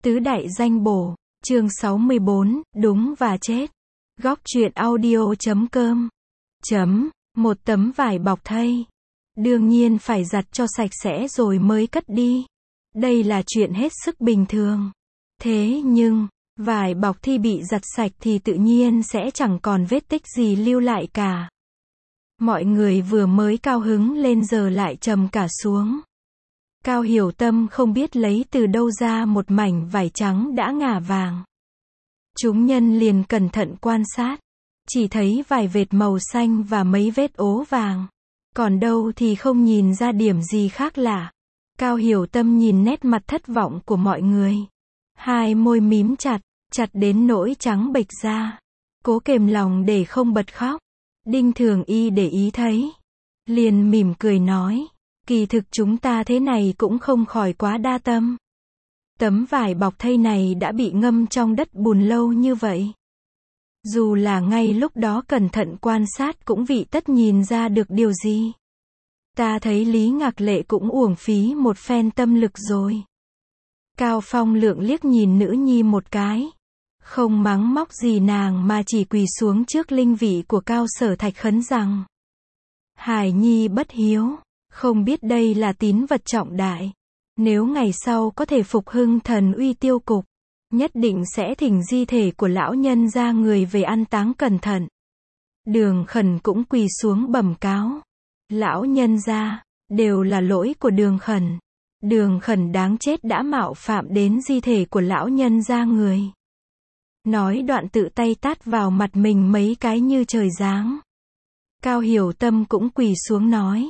Tứ đại danh bổ, chương 64, đúng và chết. Góc truyện audio.com. Một tấm vải bọc thây. Đương nhiên phải giặt cho sạch sẽ rồi mới cất đi. Đây là chuyện hết sức bình thường. Thế nhưng, vải bọc thi bị giặt sạch thì tự nhiên sẽ chẳng còn vết tích gì lưu lại cả. Mọi người vừa mới cao hứng lên giờ lại trầm cả xuống. Cao Hiểu Tâm không biết lấy từ đâu ra một mảnh vải trắng đã ngả vàng. Chúng nhân liền cẩn thận quan sát. Chỉ thấy vài vệt màu xanh và mấy vết ố vàng. Còn đâu thì không nhìn ra điểm gì khác lạ. Cao Hiểu Tâm nhìn nét mặt thất vọng của mọi người. Hai môi mím chặt, chặt đến nỗi trắng bệch ra. Cố kềm lòng để không bật khóc. Đinh Thường Y để ý thấy. Liền mỉm cười nói. Kỳ thực chúng ta thế này cũng không khỏi quá đa tâm. Tấm vải bọc thây này đã bị ngâm trong đất bùn lâu như vậy. Dù là ngay lúc đó cẩn thận quan sát cũng vị tất nhìn ra được điều gì. Ta thấy Lý Ngạc Lệ cũng uổng phí một phen tâm lực rồi. Cao Phong Lượng liếc nhìn nữ nhi một cái. Không mắng móc gì nàng mà chỉ quỳ xuống trước linh vị của Cao Sở Thạch khấn rằng. Hải nhi bất hiếu. Không biết đây là tín vật trọng đại. Nếu ngày sau có thể phục hưng thần uy tiêu cục, nhất định sẽ thỉnh di thể của lão nhân ra người về an táng cẩn thận. Đường Khẩn cũng quỳ xuống bẩm cáo. Lão nhân ra, đều là lỗi của Đường Khẩn. Đường Khẩn đáng chết đã mạo phạm đến di thể của lão nhân ra người. Nói đoạn tự tay tát vào mặt mình mấy cái như trời giáng. Cao Hiểu Tâm cũng quỳ xuống nói.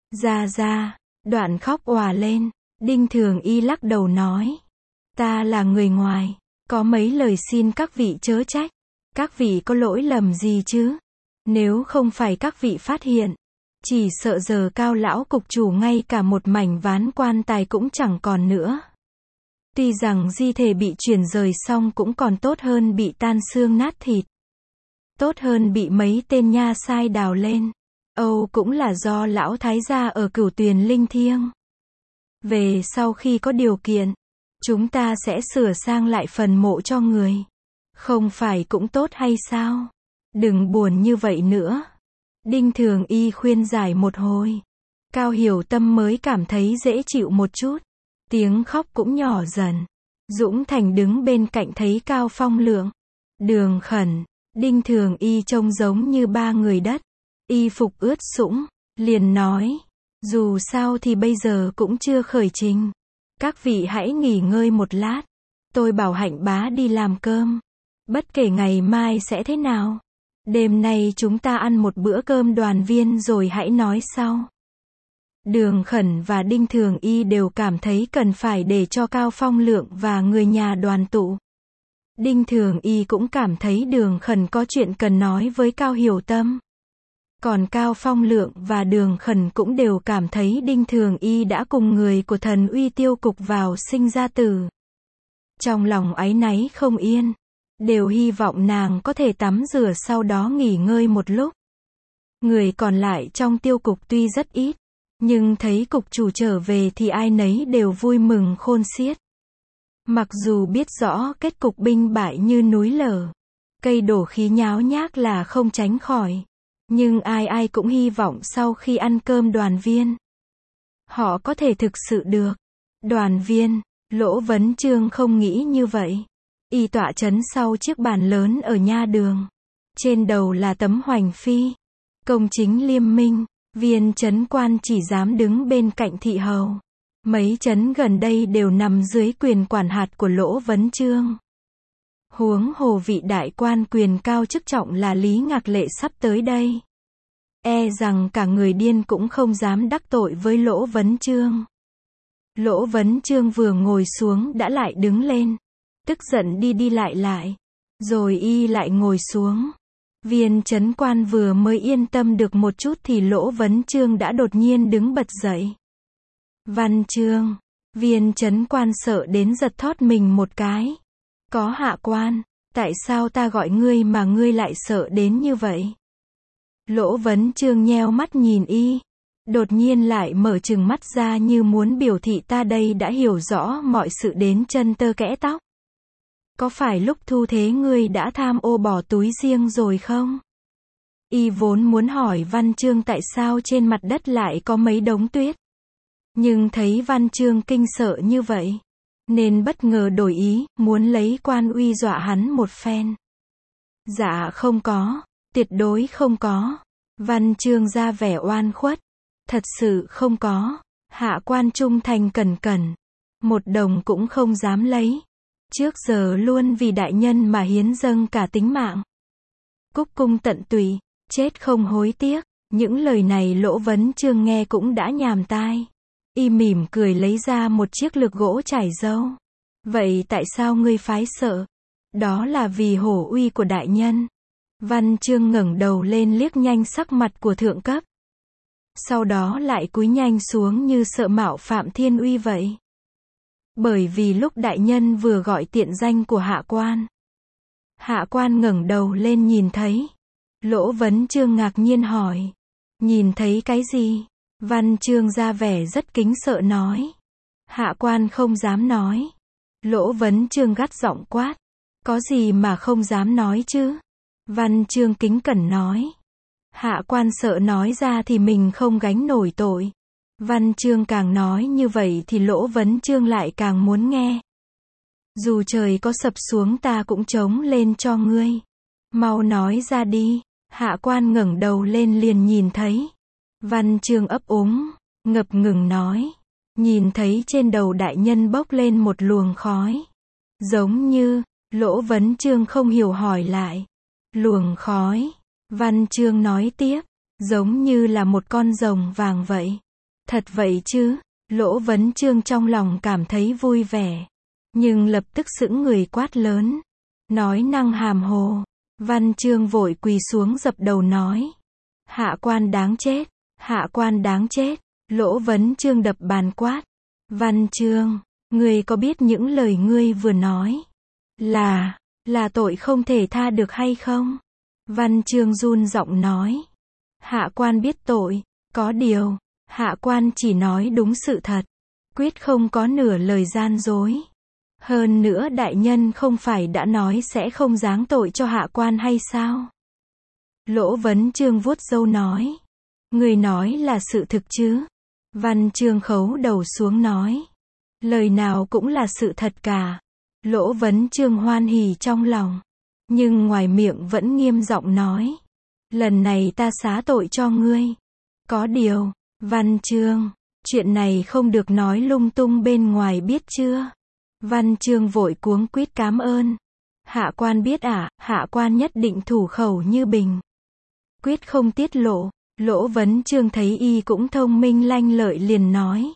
Ra, đoạn khóc òa lên. Đinh Thường Y lắc đầu nói. Ta là người ngoài, có mấy lời xin các vị chớ trách. Các vị có lỗi lầm gì chứ? Nếu không phải các vị phát hiện, chỉ sợ giờ Cao lão cục chủ ngay cả một mảnh ván quan tài cũng chẳng còn nữa. Tuy rằng di thể bị chuyển rời xong cũng còn tốt hơn bị tan xương nát thịt. Tốt hơn bị mấy tên nha sai đào lên. Âu cũng là do lão thái gia ở Cửu Tuyền linh thiêng. Về sau khi có điều kiện, chúng ta sẽ sửa sang lại phần mộ cho người. Không phải cũng tốt hay sao? Đừng buồn như vậy nữa. Đinh Thường Y khuyên giải một hồi. Cao Hiểu Tâm mới cảm thấy dễ chịu một chút. Tiếng khóc cũng nhỏ dần. Dũng Thành đứng bên cạnh thấy Cao Phong Lượng, Đường Khẩn, Đinh Thường Y trông giống như ba người đất. Y phục ướt sũng, liền nói. Dù sao thì bây giờ cũng chưa khởi trình. Các vị hãy nghỉ ngơi một lát. Tôi bảo Hạnh bá đi làm cơm. Bất kể ngày mai sẽ thế nào. Đêm nay chúng ta ăn một bữa cơm đoàn viên rồi hãy nói sau. Đường Khẩn và Đinh Thường Y đều cảm thấy cần phải để cho Cao Phong Lượng và người nhà đoàn tụ. Đinh Thường Y cũng cảm thấy Đường Khẩn có chuyện cần nói với Cao Hiểu Tâm. Còn Cao Phong Lượng và Đường Khẩn cũng đều cảm thấy Đinh Thường Y đã cùng người của thần uy tiêu cục vào sinh ra tử. Trong lòng áy náy không yên. Đều hy vọng nàng có thể tắm rửa sau đó nghỉ ngơi một lúc. Người còn lại trong tiêu cục tuy rất ít, nhưng thấy cục chủ trở về thì ai nấy đều vui mừng khôn xiết. Mặc dù biết rõ kết cục binh bại như núi lở, cây đổ khí nháo nhác là không tránh khỏi. Nhưng ai cũng hy vọng sau khi ăn cơm đoàn viên, họ có thể thực sự được đoàn viên. Lỗ Vấn Chương không nghĩ như vậy. Y tọa trấn sau chiếc bàn lớn ở nha đường. Trên đầu là tấm hoành phi. Công chính liêm minh. Viên trấn quan chỉ dám đứng bên cạnh thị hầu. Mấy trấn gần đây đều nằm dưới quyền quản hạt của Lỗ Vấn Chương. Huống hồ vị đại quan quyền cao chức trọng là Lý Ngạc Lệ sắp tới đây. E rằng cả người điên cũng không dám đắc tội với Lỗ Vấn Chương. Lỗ Vấn Chương vừa ngồi xuống đã lại đứng lên. Tức giận đi lại. Rồi y lại ngồi xuống. Viên trấn quan vừa mới yên tâm được một chút thì Lỗ Vấn Chương đã đột nhiên đứng bật dậy. Văn Chương. Viên trấn quan sợ đến giật thót mình một cái. Có hạ quan, tại sao ta gọi ngươi mà ngươi lại sợ đến như vậy? Lỗ Vấn Chương nheo mắt nhìn y. đột nhiên lại mở trừng mắt ra như muốn biểu thị ta đây đã hiểu rõ mọi sự đến chân tơ kẽ tóc. Có phải lúc thu thế ngươi đã tham ô bỏ túi riêng rồi không? Y vốn muốn hỏi Văn Chương tại sao trên mặt đất lại có mấy đống tuyết. Nhưng thấy Văn Chương kinh sợ như vậy, nên bất ngờ đổi ý, muốn lấy quan uy dọa hắn một phen. Dạ không có, tuyệt đối không có. Văn Chương ra vẻ oan khuất. Thật sự không có. Hạ quan trung thành cẩn cẩn. Một đồng cũng không dám lấy. Trước giờ luôn vì đại nhân mà hiến dâng cả tính mạng. Cúc cung tận tụy, chết không hối tiếc. Những lời này Lỗ Vấn Chương nghe cũng đã nhàm tai. Y mỉm cười lấy ra một chiếc lược gỗ trải râu. Vậy tại sao ngươi phái sợ? Đó là vì hổ uy của đại nhân. Văn Chương ngẩng đầu lên liếc nhanh sắc mặt của thượng cấp. Sau đó lại cúi nhanh xuống như sợ mạo phạm thiên uy vậy. Bởi vì lúc đại nhân vừa gọi tiện danh của hạ quan. Hạ quan ngẩng đầu lên nhìn thấy. Lỗ Vấn Chương ngạc nhiên hỏi. Nhìn thấy cái gì? Văn Chương ra vẻ rất kính sợ nói. Hạ quan không dám nói. Lỗ Vấn Chương gắt giọng quát. Có gì mà không dám nói chứ? Văn Chương kính cẩn nói. Hạ quan sợ nói ra thì mình không gánh nổi tội. Văn Chương càng nói như vậy thì Lỗ Vấn Chương lại càng muốn nghe. Dù trời có sập xuống ta cũng chống lên cho ngươi. Mau nói ra đi. Hạ quan ngẩng đầu lên liền nhìn thấy. Văn Chương ấp úng, ngập ngừng nói. Nhìn thấy trên đầu đại nhân bốc lên một luồng khói. Giống như, Lỗ Vấn Chương không hiểu hỏi lại. Luồng khói. Văn Chương nói tiếp. Giống như là một con rồng vàng vậy. Thật vậy chứ? Lỗ Vấn Chương trong lòng cảm thấy vui vẻ. Nhưng lập tức sững người quát lớn. Nói năng hàm hồ. Văn Chương vội quỳ xuống dập đầu nói. Hạ quan đáng chết. Hạ quan đáng chết. Lỗ Vấn Chương đập bàn quát. Văn Chương, ngươi có biết những lời ngươi vừa nói là tội không thể tha được hay không? Văn Chương run giọng nói. Hạ quan biết tội, có điều, hạ quan chỉ nói đúng sự thật, quyết không có nửa lời gian dối. Hơn nữa đại nhân không phải đã nói sẽ không giáng tội cho hạ quan hay sao? Lỗ Vấn Chương vuốt râu nói. Người nói là sự thực chứ? Văn Chương khấu đầu xuống nói. Lời nào cũng là sự thật cả. Lỗ Vấn Chương hoan hỉ trong lòng. Nhưng ngoài miệng vẫn nghiêm giọng nói. Lần này ta xá tội cho ngươi. Có điều, Văn Chương, chuyện này không được nói lung tung bên ngoài biết chưa? Văn Chương vội cuống quýt cám ơn. Hạ quan biết ạ, hạ quan nhất định thủ khẩu như bình. Quyết không tiết lộ. Lỗ Vấn Chương thấy y cũng thông minh lanh lợi liền nói.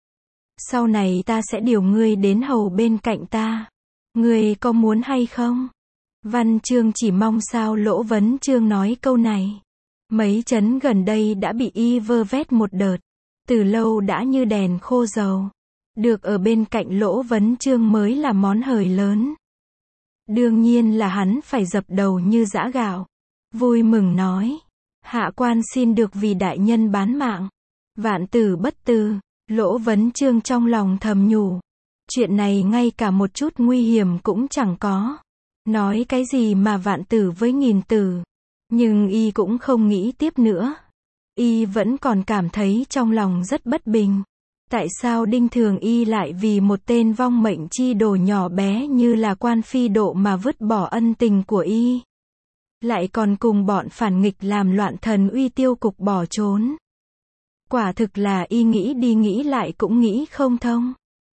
Sau này ta sẽ điều ngươi đến hầu bên cạnh ta. Ngươi có muốn hay không? Văn Chương chỉ mong sao Lỗ Vấn Chương nói câu này. Mấy trấn gần đây đã bị y vơ vét một đợt. Từ lâu đã như đèn khô dầu. Được ở bên cạnh Lỗ Vấn Chương mới là món hời lớn. Đương nhiên là hắn phải dập đầu như giã gạo. Vui mừng nói. Hạ quan xin được vì đại nhân bán mạng. Vạn tử bất tử. Lỗ Vấn Chương trong lòng thầm nhủ. Chuyện này ngay cả một chút nguy hiểm cũng chẳng có. Nói cái gì mà vạn tử với nghìn tử. Nhưng y cũng không nghĩ tiếp nữa. Y vẫn còn cảm thấy trong lòng rất bất bình. Tại sao Đinh Thường Y lại vì một tên vong mệnh chi đồ nhỏ bé như là Quan Phi Độ mà vứt bỏ ân tình của y? Lại còn cùng bọn phản nghịch làm loạn thần uy tiêu cục bỏ trốn. Quả thực là y nghĩ đi nghĩ lại cũng nghĩ không thông.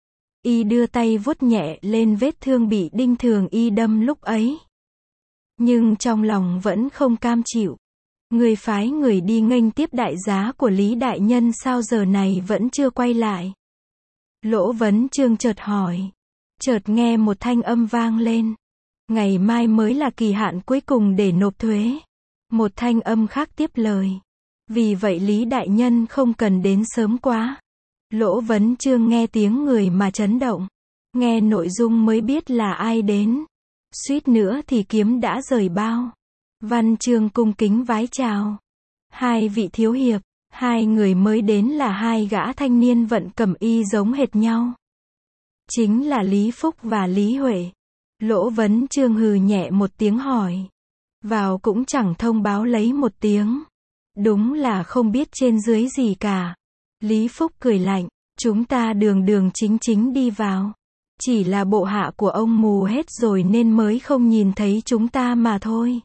Y đưa tay vuốt nhẹ lên vết thương bị Đinh Thường Y đâm lúc ấy. Nhưng trong lòng vẫn không cam chịu. Người phái người đi nghênh tiếp đại giá của Lý Đại Nhân sao giờ này vẫn chưa quay lại? Lỗ Vấn Chương chợt hỏi. Chợt nghe một thanh âm vang lên. Ngày mai mới là kỳ hạn cuối cùng để nộp thuế. Một thanh âm khác tiếp lời. Vì vậy Lý Đại Nhân không cần đến sớm quá. Lỗ Vấn Chương nghe tiếng người mà chấn động. Nghe nội dung mới biết là ai đến. Suýt nữa thì kiếm đã rời bao. Văn Chương cung kính vái chào. Hai vị thiếu hiệp, Hai người mới đến là hai gã thanh niên vận cẩm y giống hệt nhau. Chính là Lý Phúc và Lý Huệ. Lỗ Vấn Chương hừ nhẹ một tiếng hỏi. Vào cũng chẳng thông báo lấy một tiếng. Đúng là không biết trên dưới gì cả. Lý Phúc cười lạnh. Chúng ta đường đường chính chính đi vào. Chỉ là bộ hạ của ông mù hết rồi nên mới không nhìn thấy chúng ta mà thôi.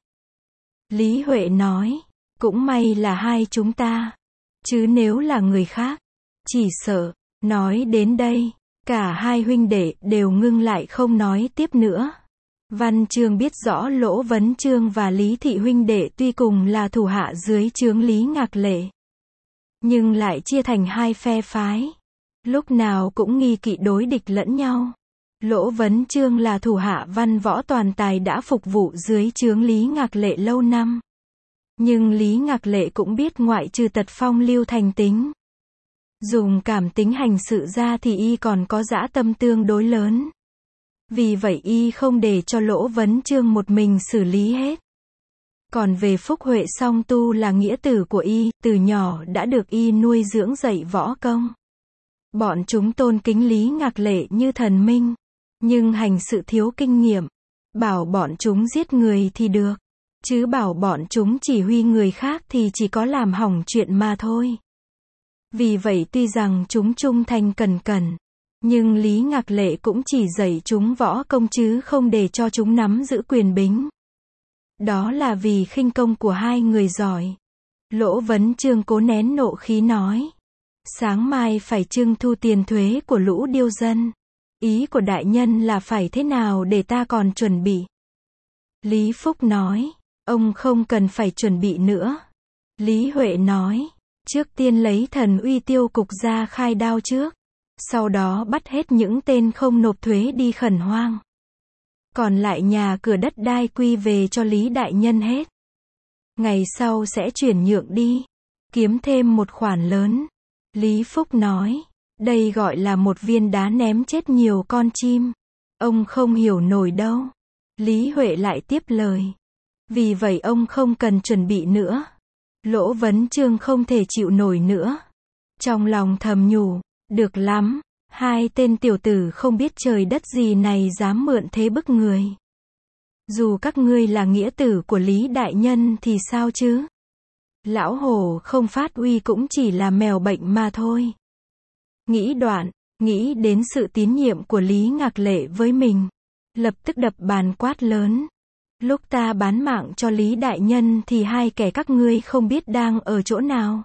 Lý Huệ nói. Cũng may là hai chúng ta. Chứ nếu là người khác, chỉ sợ. Nói đến đây, cả hai huynh đệ đều ngưng lại không nói tiếp nữa. Văn Chương biết rõ Lỗ Vấn Chương và Lý Thị huynh đệ tuy cùng là thủ hạ dưới trướng Lý Ngạc Lệ, nhưng lại chia thành hai phe phái. Lúc nào cũng nghi kỵ đối địch lẫn nhau. Lỗ Vấn Chương là thủ hạ văn võ toàn tài đã phục vụ dưới trướng Lý Ngạc Lệ lâu năm. Nhưng Lý Ngạc Lệ cũng biết ngoại trừ tật phong lưu thành tính, dùng cảm tính hành sự ra thì y còn có dã tâm tương đối lớn. Vì vậy y không để cho Lỗ Vấn Chương một mình xử lý hết. Còn về Phúc Huệ Song Tu là nghĩa tử của y, từ nhỏ đã được y nuôi dưỡng dạy võ công. Bọn chúng tôn kính Lý Ngạc Lệ như thần minh, nhưng hành sự thiếu kinh nghiệm. Bảo bọn chúng giết người thì được, chứ bảo bọn chúng chỉ huy người khác thì chỉ có làm hỏng chuyện mà thôi. Vì vậy tuy rằng chúng trung thành cẩn cẩn, nhưng Lý Ngạc Lệ cũng chỉ dạy chúng võ công chứ không để cho chúng nắm giữ quyền bính. Đó là vì khinh công của hai người giỏi. Lỗ Vấn Chương cố nén nộ khí nói. Sáng mai phải trưng thu tiền thuế của lũ điêu dân. Ý của đại nhân là phải thế nào để ta còn chuẩn bị? Lý Phúc nói. Ông không cần phải chuẩn bị nữa. Lý Huệ nói. Trước tiên lấy Thần Uy Tiêu Cục ra khai đao trước. Sau đó bắt hết những tên không nộp thuế đi khẩn hoang. Còn lại nhà cửa đất đai quy về cho Lý đại nhân hết. Ngày sau sẽ chuyển nhượng đi. Kiếm thêm một khoản lớn. Lý Phúc nói. Đây gọi là một viên đá ném chết nhiều con chim. Ông không hiểu nổi đâu. Lý Huệ lại tiếp lời. Vì vậy ông không cần chuẩn bị nữa. Lỗ Vấn Chương không thể chịu nổi nữa. Trong lòng thầm nhủ. Được lắm. Hai tên tiểu tử không biết trời đất gì này dám mượn thế bức người. Dù các ngươi là nghĩa tử của Lý đại nhân thì sao chứ? Lão hổ không phát uy cũng chỉ là mèo bệnh mà thôi. Nghĩ đoạn, nghĩ đến sự tín nhiệm của Lý Ngạc Lệ với mình. Lập tức đập bàn quát lớn. Lúc ta bán mạng cho Lý đại nhân thì hai kẻ các ngươi không biết đang ở chỗ nào.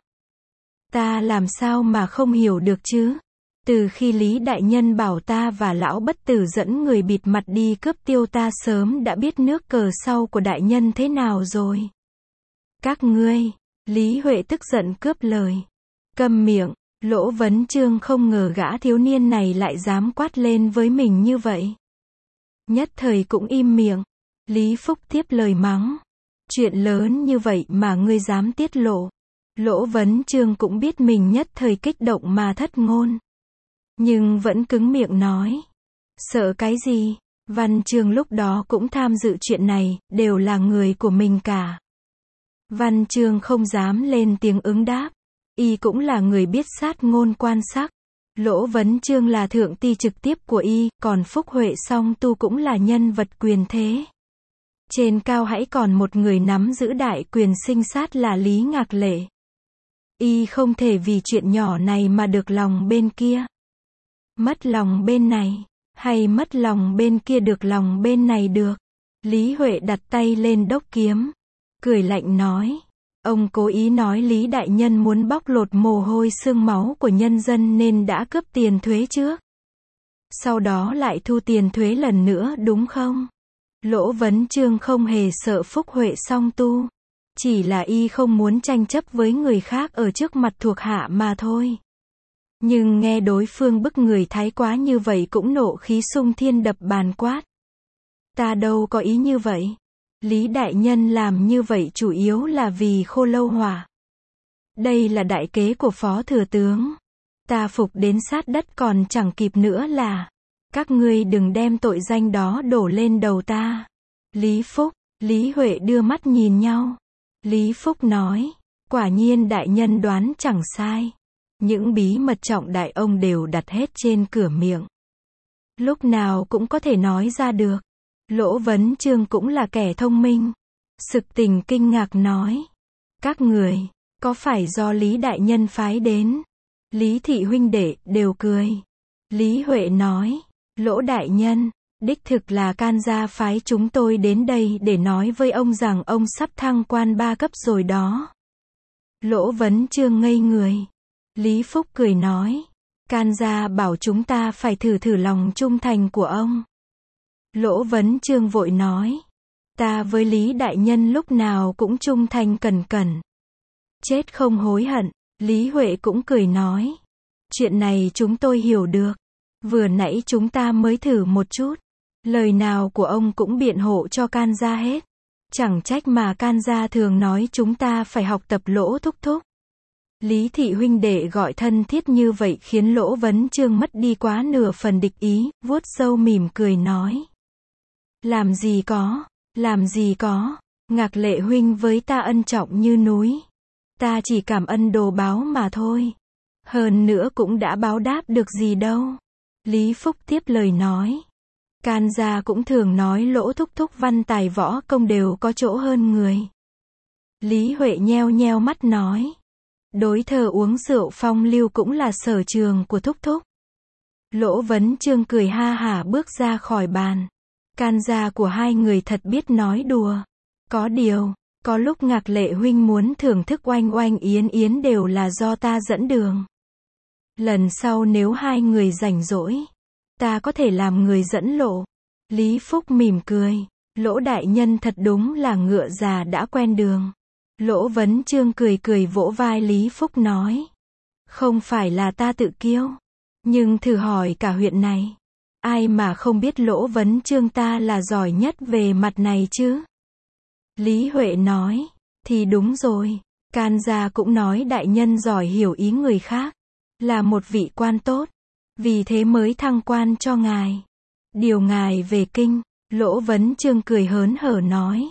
Ta làm sao mà không hiểu được chứ? Từ khi Lý đại nhân bảo ta và lão bất tử dẫn người bịt mặt đi cướp tiêu ta sớm đã biết nước cờ sau của đại nhân thế nào rồi. Các ngươi, Lý Huệ tức giận cướp lời. Câm miệng, Lỗ Vấn Chương không ngờ gã thiếu niên này lại dám quát lên với mình như vậy. Nhất thời cũng im miệng. Lý Phúc tiếp lời mắng. Chuyện lớn như vậy mà ngươi dám tiết lộ. Lỗ Vấn Chương cũng biết mình nhất thời kích động mà thất ngôn. Nhưng vẫn cứng miệng nói. Sợ cái gì? Văn Chương lúc đó cũng tham dự chuyện này, đều là người của mình cả. Văn Chương không dám lên tiếng ứng đáp. Y cũng là người biết sát ngôn quan sắc. Lỗ Vấn Chương là thượng ty trực tiếp của y, còn Phúc Huệ Song Tu cũng là nhân vật quyền thế. Trên cao hãy còn một người nắm giữ đại quyền sinh sát là Lý Ngạc Lệ. Y không thể vì chuyện nhỏ này mà được lòng bên kia. Mất lòng bên này, hay mất lòng bên kia được lòng bên này được. Lý Huệ đặt tay lên đốc kiếm, cười lạnh nói. Ông cố ý nói Lý đại nhân muốn bóc lột mồ hôi xương máu của nhân dân nên đã cướp tiền thuế trước. Sau đó lại thu tiền thuế lần nữa đúng không? Lỗ Vấn Chương không hề sợ Phúc Huệ Song Tu. Chỉ là y không muốn tranh chấp với người khác ở trước mặt thuộc hạ mà thôi. Nhưng nghe đối phương bức người thái quá như vậy cũng nộ khí sung thiên đập bàn quát. Ta đâu có ý như vậy. Lý đại nhân làm như vậy chủ yếu là vì Khô Lâu Hỏa. Đây là đại kế của phó thừa tướng. Ta phục đến sát đất còn chẳng kịp nữa là. Các ngươi đừng đem tội danh đó đổ lên đầu ta. Lý Phúc, Lý Huệ đưa mắt nhìn nhau. Lý Phúc nói. Quả nhiên đại nhân đoán chẳng sai. Những bí mật trọng đại ông đều đặt hết trên cửa miệng. Lúc nào cũng có thể nói ra được. Lỗ Vấn Chương cũng là kẻ thông minh. Sực Tình kinh ngạc nói. Các người, có phải do Lý đại nhân phái đến? Lý thị huynh đệ đều cười. Lý Huệ nói. Lỗ đại nhân, đích thực là Can gia phái chúng tôi đến đây để nói với ông rằng ông sắp thăng quan 3 cấp rồi đó. Lỗ Vấn Chương ngây người. Lý Phúc cười nói. Can gia bảo chúng ta phải thử lòng trung thành của ông. Lỗ Vấn Chương vội nói. Ta với Lý đại nhân lúc nào cũng trung thành cẩn cẩn. Chết không hối hận. Lý Huệ cũng cười nói. Chuyện này chúng tôi hiểu được. Vừa nãy chúng ta mới thử một chút. Lời nào của ông cũng biện hộ cho Can gia hết. Chẳng trách mà Can gia thường nói chúng ta phải học tập Lỗ thúc thúc. Lý thị huynh đệ gọi thân thiết như vậy khiến Lỗ Vấn Chương mất đi quá nửa phần địch ý, vuốt râu mỉm cười nói. Làm gì có, Ngạc Lệ huynh với ta ân trọng như núi. Ta chỉ cảm ơn đồ báo mà thôi. Hơn nữa cũng đã báo đáp được gì đâu. Lý Phúc tiếp lời nói. Can gia cũng thường nói Lỗ thúc thúc văn tài võ công đều có chỗ hơn người. Lý Huệ nheo nheo mắt nói. Đối thờ uống rượu phong lưu cũng là sở trường của thúc thúc. Lỗ Vấn Chương cười ha hả bước ra khỏi bàn. Can gia của hai người thật biết nói đùa. Có điều, có lúc Ngạc Lệ huynh muốn thưởng thức Oanh Oanh Yến Yến đều là do ta dẫn đường. Lần sau nếu hai người rảnh rỗi, ta có thể làm người dẫn lộ. Lý Phúc mỉm cười. Lỗ đại nhân thật đúng là ngựa già đã quen đường. Lỗ Vấn Chương cười cười vỗ vai Lý Phúc nói. Không phải là ta tự kiêu. Nhưng thử hỏi cả huyện này. Ai mà không biết Lỗ Vấn Chương ta là giỏi nhất về mặt này chứ? Lý Huệ nói. Thì đúng rồi. Can gia cũng nói đại nhân giỏi hiểu ý người khác. Là một vị quan tốt. Vì thế mới thăng quan cho ngài. Điều ngài về kinh. Lỗ Vấn Chương cười hớn hở nói.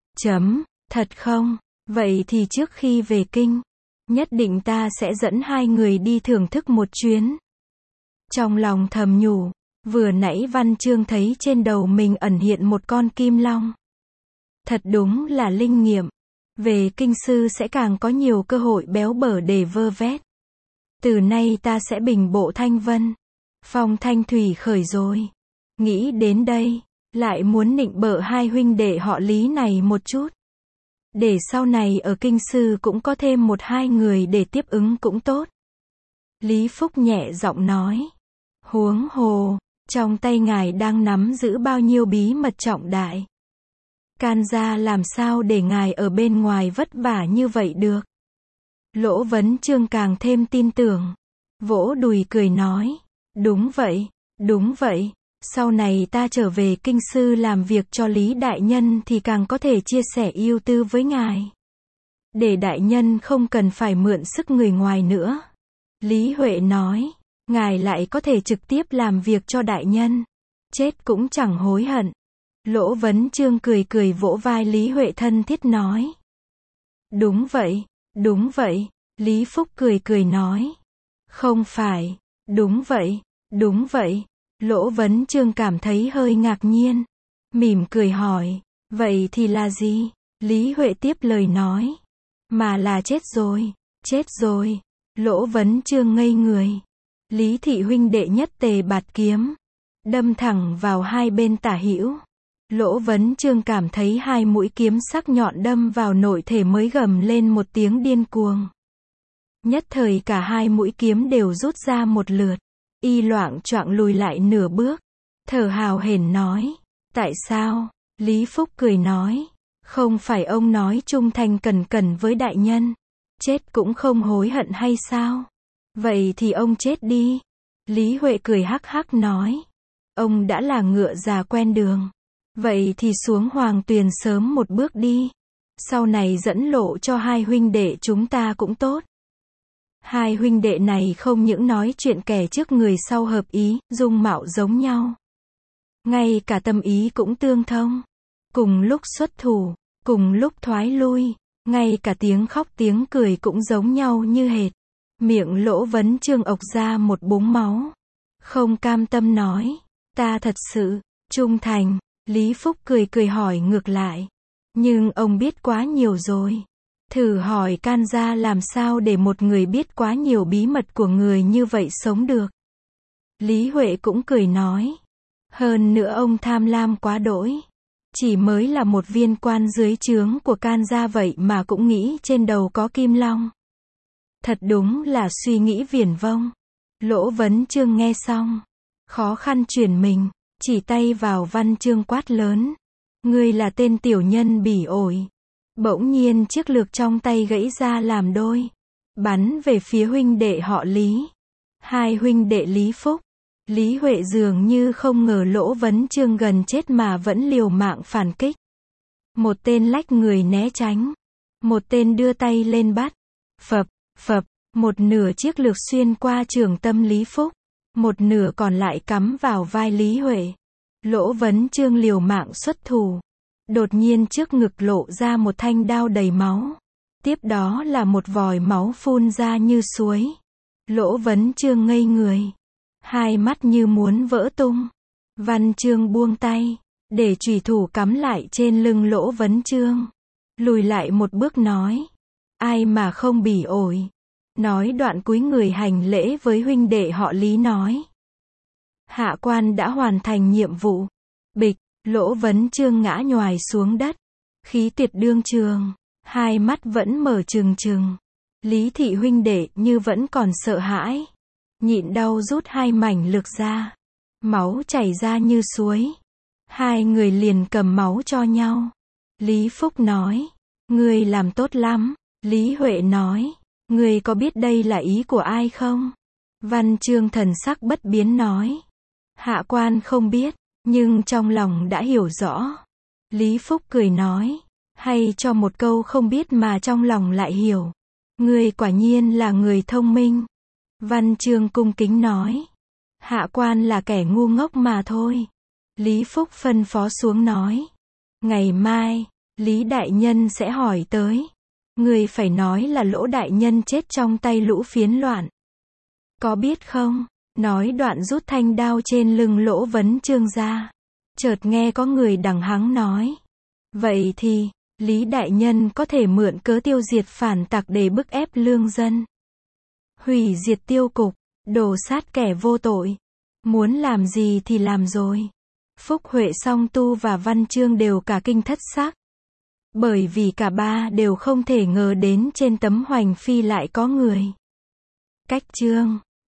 Thật không? Vậy thì trước khi về kinh, nhất định ta sẽ dẫn hai người đi thưởng thức một chuyến. Trong lòng thầm nhủ, vừa nãy Văn Chương thấy trên đầu mình ẩn hiện một con kim long. Thật đúng là linh nghiệm. Về kinh sư sẽ càng có nhiều cơ hội béo bở để vơ vét. Từ nay ta sẽ bình bộ thanh vân, phong thanh thủy khởi rồi. Nghĩ đến đây, lại muốn nịnh bợ hai huynh đệ họ Lý này một chút. Để sau này ở kinh sư cũng có thêm một hai người để tiếp ứng cũng tốt. Lý Phúc nhẹ giọng nói. Huống hồ, trong tay ngài đang nắm giữ bao nhiêu bí mật trọng đại. Can gia làm sao để ngài ở bên ngoài vất vả như vậy được. Lỗ Vấn Chương càng thêm tin tưởng. Vỗ đùi cười nói. Đúng vậy. Sau này ta trở về kinh sư làm việc cho Lý đại nhân thì càng có thể chia sẻ ưu tư với ngài. Để đại nhân không cần phải mượn sức người ngoài nữa. Lý Huệ nói. Ngài lại có thể trực tiếp làm việc cho đại nhân. Chết cũng chẳng hối hận. Lỗ Vấn Chương cười vỗ vai Lý Huệ thân thiết nói. Đúng vậy. Lý Phúc cười nói. Không phải. Đúng vậy. Lỗ Vấn Chương cảm thấy hơi ngạc nhiên. Mỉm cười hỏi. Vậy thì là gì? Lý Huệ tiếp lời nói. Mà là chết rồi. Lỗ Vấn Chương ngây người. Lý thị huynh đệ nhất tề bạt kiếm. Đâm thẳng vào hai bên tả hữu. Lỗ Vấn Chương cảm thấy hai mũi kiếm sắc nhọn đâm vào nội thể mới gầm lên một tiếng điên cuồng. Nhất thời cả hai mũi kiếm đều rút ra một lượt. Y loạng choạng lùi lại nửa bước. Thở hào hển nói. Tại sao? Lý Phúc cười nói. Không phải ông nói trung thành cẩn với đại nhân. Chết cũng không hối hận hay sao? Vậy thì ông chết đi. Lý Huệ cười hắc hắc nói. Ông đã là ngựa già quen đường. Vậy thì xuống Hoàng Tuyền sớm một bước đi. Sau này dẫn lộ cho hai huynh đệ chúng ta cũng tốt. Hai huynh đệ này không những nói chuyện kẻ trước người sau hợp ý, dung mạo giống nhau. Ngay cả tâm ý cũng tương thông. Cùng lúc xuất thủ, cùng lúc thoái lui. Ngay cả tiếng khóc tiếng cười cũng giống nhau như hệt. Miệng Lỗ Vấn Chương ộc ra một búng máu. Không cam tâm nói, ta thật sự, trung thành. Lý Phúc cười cười hỏi ngược lại. Nhưng ông biết quá nhiều rồi. Thử hỏi can gia làm sao để một người biết quá nhiều bí mật của người như vậy sống được. Lý Huệ cũng cười nói. Hơn nữa ông tham lam quá đỗi. Chỉ mới là một viên quan dưới trướng của can gia vậy mà cũng nghĩ trên đầu có kim long. Thật đúng là suy nghĩ viển vông. Lỗ Vấn Chương nghe xong. Khó khăn chuyển mình, chỉ tay vào Văn Chương quát lớn. Ngươi là tên tiểu nhân bỉ ổi. Bỗng nhiên chiếc lược trong tay gãy ra làm đôi. Bắn về phía huynh đệ họ Lý. Hai huynh đệ Lý Phúc. Lý Huệ dường như không ngờ Lỗ Vấn Chương gần chết mà vẫn liều mạng phản kích. Một tên lách người né tránh. Một tên đưa tay lên bắt. Phập, phập, một nửa chiếc lược xuyên qua trường tâm Lý Phúc. Một nửa còn lại cắm vào vai Lý Huệ. Lỗ Vấn Chương liều mạng xuất thủ. Đột nhiên trước ngực lộ ra một thanh đao đầy máu. Tiếp đó là một vòi máu phun ra như suối. Lỗ Vấn Chương ngây người. Hai mắt như muốn vỡ tung. Văn Chương buông tay. Để chùy thủ cắm lại trên lưng Lỗ Vấn Chương. Lùi lại một bước nói. Ai mà không bỉ ổi. Nói đoạn cúi người hành lễ với huynh đệ họ Lý nói. Hạ quan đã hoàn thành nhiệm vụ. Bịch, Lỗ Vấn Chương ngã nhoài xuống đất. Khí tuyệt đương trường. Hai mắt vẫn mở trừng trừng. Lý thị huynh đệ như vẫn còn sợ hãi. Nhịn đau rút hai mảnh lược ra. Máu chảy ra như suối. Hai người liền cầm máu cho nhau. Lý Phúc nói. Ngươi làm tốt lắm. Lý Huệ nói. Ngươi có biết đây là ý của ai không? Văn Chương thần sắc bất biến nói. Hạ quan không biết, nhưng trong lòng đã hiểu rõ. Lý Phúc cười nói. Hay cho một câu không biết mà trong lòng lại hiểu. Ngươi quả nhiên là người thông minh. Văn Chương cung kính nói. Hạ quan là kẻ ngu ngốc mà thôi. Lý Phúc phân phó xuống nói. Ngày mai, Lý đại nhân sẽ hỏi tới. Ngươi phải nói là Lỗ đại nhân chết trong tay lũ phiến loạn. Có biết không? Nói đoạn rút thanh đao trên lưng Lỗ Vấn Chương ra. Chợt nghe có người đằng hắng nói. Vậy thì, Lý đại nhân có thể mượn cớ tiêu diệt phản tặc để bức ép lương dân. Hủy diệt tiêu cục, đổ sát kẻ vô tội. Muốn làm gì thì làm rồi. Phúc Huệ Song Tu và Văn Chương đều cả kinh thất xác. Bởi vì cả ba đều không thể ngờ đến trên tấm hoành phi lại có người. Cách chương